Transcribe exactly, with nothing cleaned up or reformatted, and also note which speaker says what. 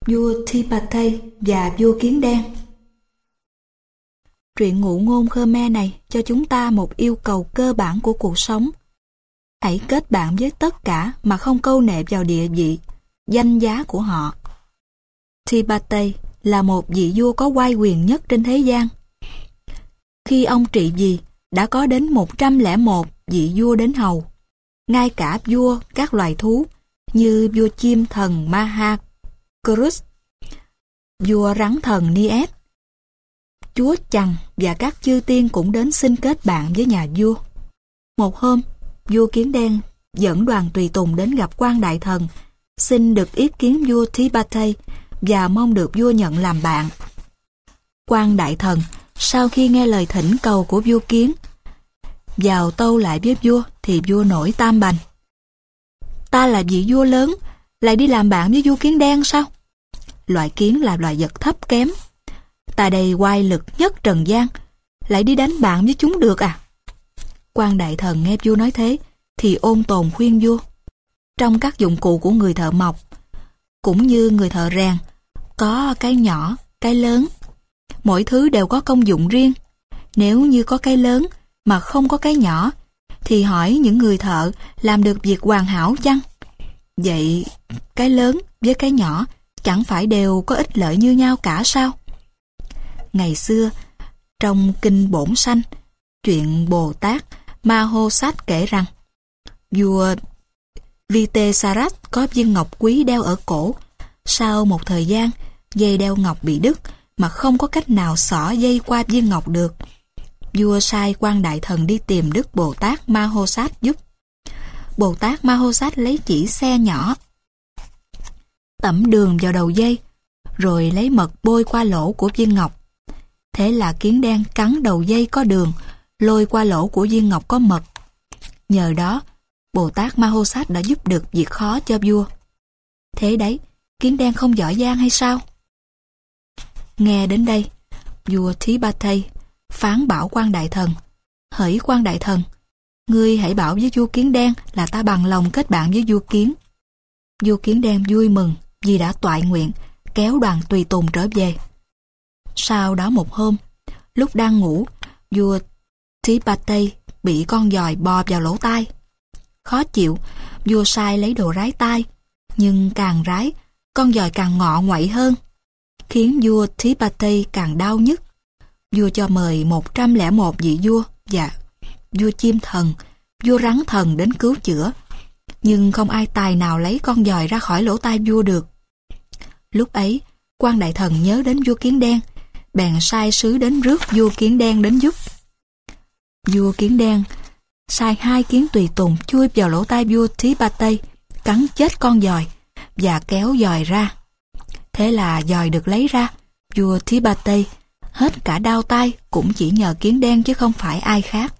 Speaker 1: Vua Tipatay và vua kiến đen. Truyện ngụ ngôn Khmer này cho chúng ta một yêu cầu cơ bản của cuộc sống. Hãy kết bạn với tất cả mà không câu nệ vào địa vị, danh giá của họ. Tipatay là một vị vua có oai quyền nhất trên thế gian. Khi ông trị vì, đã có đến một trăm lẻ một vị vua đến hầu, ngay cả vua các loài thú như vua chim thần Mahakrus, vua rắn thần Nied, chúa Chằng và các chư tiên cũng đến xin kết bạn với nhà vua. Một hôm, vua kiến đen dẫn đoàn tùy tùng đến gặp quan đại thần, xin được ý kiến vua Tipatay và mong được vua nhận làm bạn. Quan đại thần sau khi nghe lời thỉnh cầu của vua kiến, vào tâu lại với vua thì vua nổi tam bành. Ta là vị vua lớn, lại đi làm bạn với vua kiến đen sao? Loài kiến là loài vật thấp kém. Ta đây oai lực nhất trần gian, lại đi đánh bạn với chúng được à? Quan đại thần nghe vua nói thế thì ôn tồn khuyên vua. Trong các dụng cụ của người thợ mộc, cũng như người thợ rèn, có cái nhỏ, cái lớn. Mỗi thứ đều có công dụng riêng. Nếu như có cái lớn mà không có cái nhỏ, thì hỏi những người thợ làm được việc hoàn hảo chăng? Vậy cái lớn với cái nhỏ chẳng phải đều có ích lợi như nhau cả sao? Ngày xưa, trong Kinh Bổn Sanh, chuyện Bồ Tát Mahosat kể rằng, vua Vitesarat có viên ngọc quý đeo ở cổ. Sau một thời gian, dây đeo ngọc bị đứt mà không có cách nào xỏ dây qua viên ngọc được. Vua sai quan đại thần đi tìm Đức Bồ Tát Mahosat giúp. Bồ Tát Mahosat lấy chỉ xe nhỏ, tẩm đường vào đầu dây, rồi lấy mật bôi qua lỗ của viên ngọc. Thế là kiến đen cắn đầu dây có đường, lôi qua lỗ của viên ngọc có mật. Nhờ đó, Bồ Tát Mahosat đã giúp được việc khó cho vua. Thế đấy, kiến đen không giỏi giang hay sao? Nghe đến đây, vua Tipatay phán bảo quan đại thần: hỡi quan đại thần, ngươi hãy bảo với vua kiến đen là ta bằng lòng kết bạn với vua kiến. Vua kiến đen vui mừng vì đã toại nguyện, kéo đoàn tùy tùng trở về. Sau đó một hôm, lúc đang ngủ, vua Tipatay bị con giòi bò vào lỗ tai. Khó chịu, vua sai lấy đồ rái tai, nhưng càng rái, con giòi càng ngọ nguậy hơn, khiến vua Tipatay càng đau nhức. Vua cho mời một trăm lẻ một vị vua và vua chim thần, vua rắn thần đến cứu chữa, nhưng không ai tài nào lấy con giòi ra khỏi lỗ tai vua được. Lúc ấy, quan đại thần nhớ đến vua kiến đen, bèn sai sứ đến rước vua kiến đen đến giúp. Vua kiến đen sai hai kiến tùy tùng chui vào lỗ tai vua Tipatay, cắn chết con giòi và kéo giòi ra. Thế là giòi được lấy ra, vua Tipatay hết cả đau tai cũng chỉ nhờ kiến đen chứ không phải ai khác.